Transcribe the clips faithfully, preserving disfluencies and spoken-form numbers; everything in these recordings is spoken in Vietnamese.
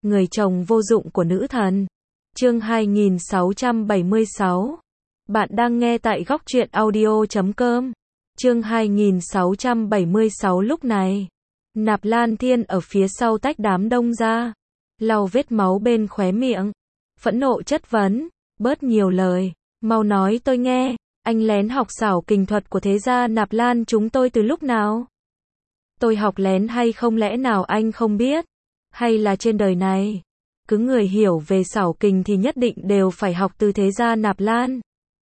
người chồng vô dụng của nữ thần. Chương hai nghìn sáu trăm bảy mươi sáu. Bạn đang nghe tại góc truyện audio chấm com. Chương hai nghìn sáu trăm bảy mươi sáu. Lúc này, Nạp Lan Thiên ở phía sau tách đám đông ra, lau vết máu bên khóe miệng, phẫn nộ chất vấn, bớt nhiều lời, mau nói tôi nghe, anh lén học xảo kình thuật của thế gia Nạp Lan chúng tôi từ lúc nào? Tôi học lén hay không, lẽ nào anh không biết? Hay là trên đời này, cứ người hiểu về xảo kình thì nhất định đều phải học từ thế gia Nạp Lan?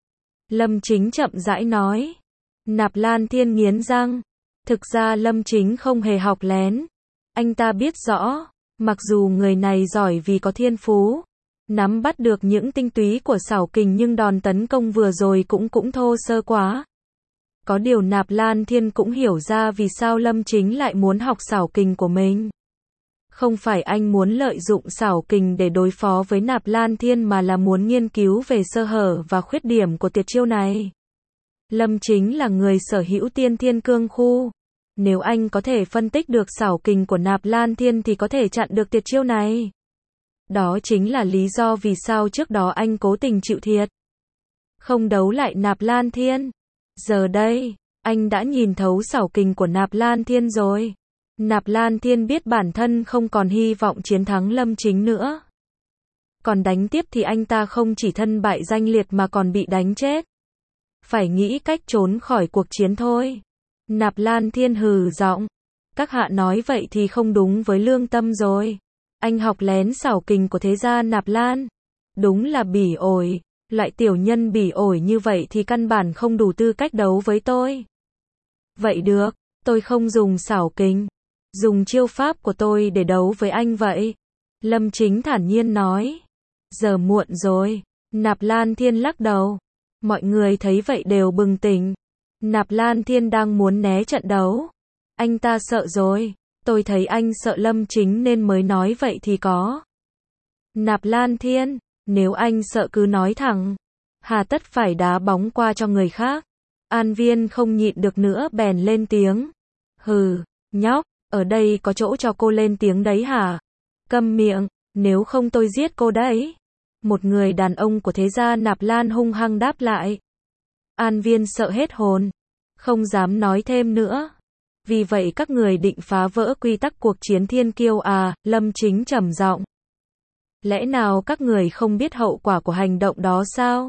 Lâm Chính chậm rãi nói. Nạp Lan Thiên nghiến răng. Thực ra Lâm Chính không hề học lén. Anh ta biết rõ, mặc dù người này giỏi vì có thiên phú, nắm bắt được những tinh túy của xảo kình, nhưng đòn tấn công vừa rồi cũng cũng thô sơ quá. Có điều Nạp Lan Thiên cũng hiểu ra vì sao Lâm Chính lại muốn học xảo kình của mình. Không phải anh muốn lợi dụng xảo kình để đối phó với Nạp Lan Thiên, mà là muốn nghiên cứu về sơ hở và khuyết điểm của tuyệt chiêu này. Lâm Chính là người sở hữu tiên thiên cương khu. Nếu anh có thể phân tích được xảo kình của Nạp Lan Thiên thì có thể chặn được tuyệt chiêu này. Đó chính là lý do vì sao trước đó anh cố tình chịu thiệt, không đấu lại Nạp Lan Thiên. Giờ đây, anh đã nhìn thấu xảo kình của Nạp Lan Thiên rồi. Nạp Lan Thiên biết bản thân không còn hy vọng chiến thắng Lâm Chính nữa. Còn đánh tiếp thì anh ta không chỉ thân bại danh liệt mà còn bị đánh chết. Phải nghĩ cách trốn khỏi cuộc chiến thôi. Nạp Lan Thiên hừ giọng. Các hạ nói vậy thì không đúng với lương tâm rồi. Anh học lén xảo kình của thế gia Nạp Lan. Đúng là bỉ ổi. Loại tiểu nhân bỉ ổi như vậy thì căn bản không đủ tư cách đấu với tôi. Vậy được, tôi không dùng xảo kình, dùng chiêu pháp của tôi để đấu với anh vậy. Lâm Chính thản nhiên nói. Giờ muộn rồi. Nạp Lan Thiên lắc đầu. Mọi người thấy vậy đều bừng tỉnh. Nạp Lan Thiên đang muốn né trận đấu. Anh ta sợ rồi. Tôi thấy anh sợ Lâm Chính nên mới nói vậy thì có. Nạp Lan Thiên, nếu anh sợ cứ nói thẳng. Hà tất phải đá bóng qua cho người khác. An Viên không nhịn được nữa bèn lên tiếng. Hừ, nhóc, ở đây có chỗ cho cô lên tiếng đấy hả? Câm miệng, nếu không tôi giết cô đấy. Một người đàn ông của thế gia Nạp Lan hung hăng đáp lại. An Viên sợ hết hồn, không dám nói thêm nữa. Vì vậy các người định phá vỡ quy tắc cuộc chiến thiên kiêu à? Lâm Chính trầm giọng. Lẽ nào các người không biết hậu quả của hành động đó sao?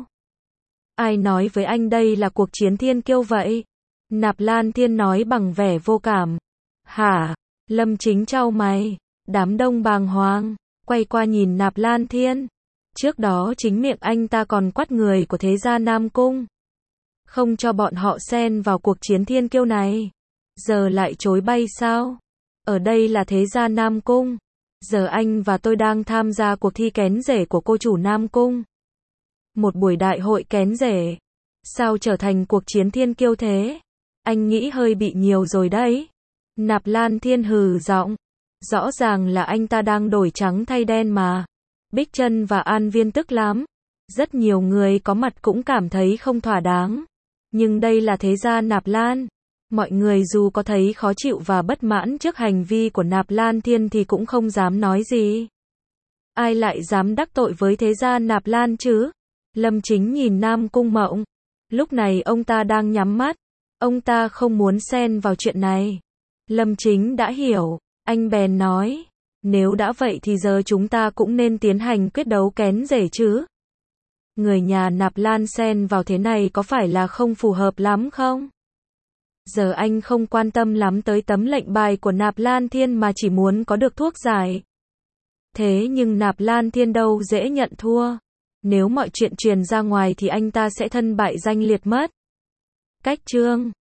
Ai nói với anh đây là cuộc chiến thiên kiêu vậy? Nạp Lan Thiên nói bằng vẻ vô cảm. Hả? Lâm Chính chau mày. Đám đông bàng hoàng, quay qua nhìn Nạp Lan Thiên. Trước đó chính miệng anh ta còn quát người của thế gia Nam Cung, không cho bọn họ xen vào cuộc chiến thiên kiêu này. Giờ lại chối bay sao? Ở đây là thế gia Nam Cung. Giờ anh và tôi đang tham gia cuộc thi kén rể của cô chủ Nam Cung. Một buổi đại hội kén rể. Sao trở thành cuộc chiến thiên kiêu thế? Anh nghĩ hơi bị nhiều rồi đấy. Nạp Lan Thiên hừ giọng. Rõ ràng là anh ta đang đổi trắng thay đen mà. Bích Trân và An Viên tức lắm. Rất nhiều người có mặt cũng cảm thấy không thỏa đáng. Nhưng đây là thế gia Nạp Lan. Mọi người dù có thấy khó chịu và bất mãn trước hành vi của Nạp Lan Thiên thì cũng không dám nói gì. Ai lại dám đắc tội với thế gia Nạp Lan chứ? Lâm Chính nhìn Nam Cung Mộng. Lúc này ông ta đang nhắm mắt. Ông ta không muốn xen vào chuyện này. Lâm Chính đã hiểu. Anh bèn nói. Nếu đã vậy thì giờ chúng ta cũng nên tiến hành quyết đấu kén rể chứ. Người nhà Nạp Lan xen vào thế này có phải là không phù hợp lắm không? Giờ anh không quan tâm lắm tới tấm lệnh bài của Nạp Lan Thiên mà chỉ muốn có được thuốc giải. Thế nhưng Nạp Lan Thiên đâu dễ nhận thua. Nếu mọi chuyện truyền ra ngoài thì anh ta sẽ thân bại danh liệt mất. Cách chương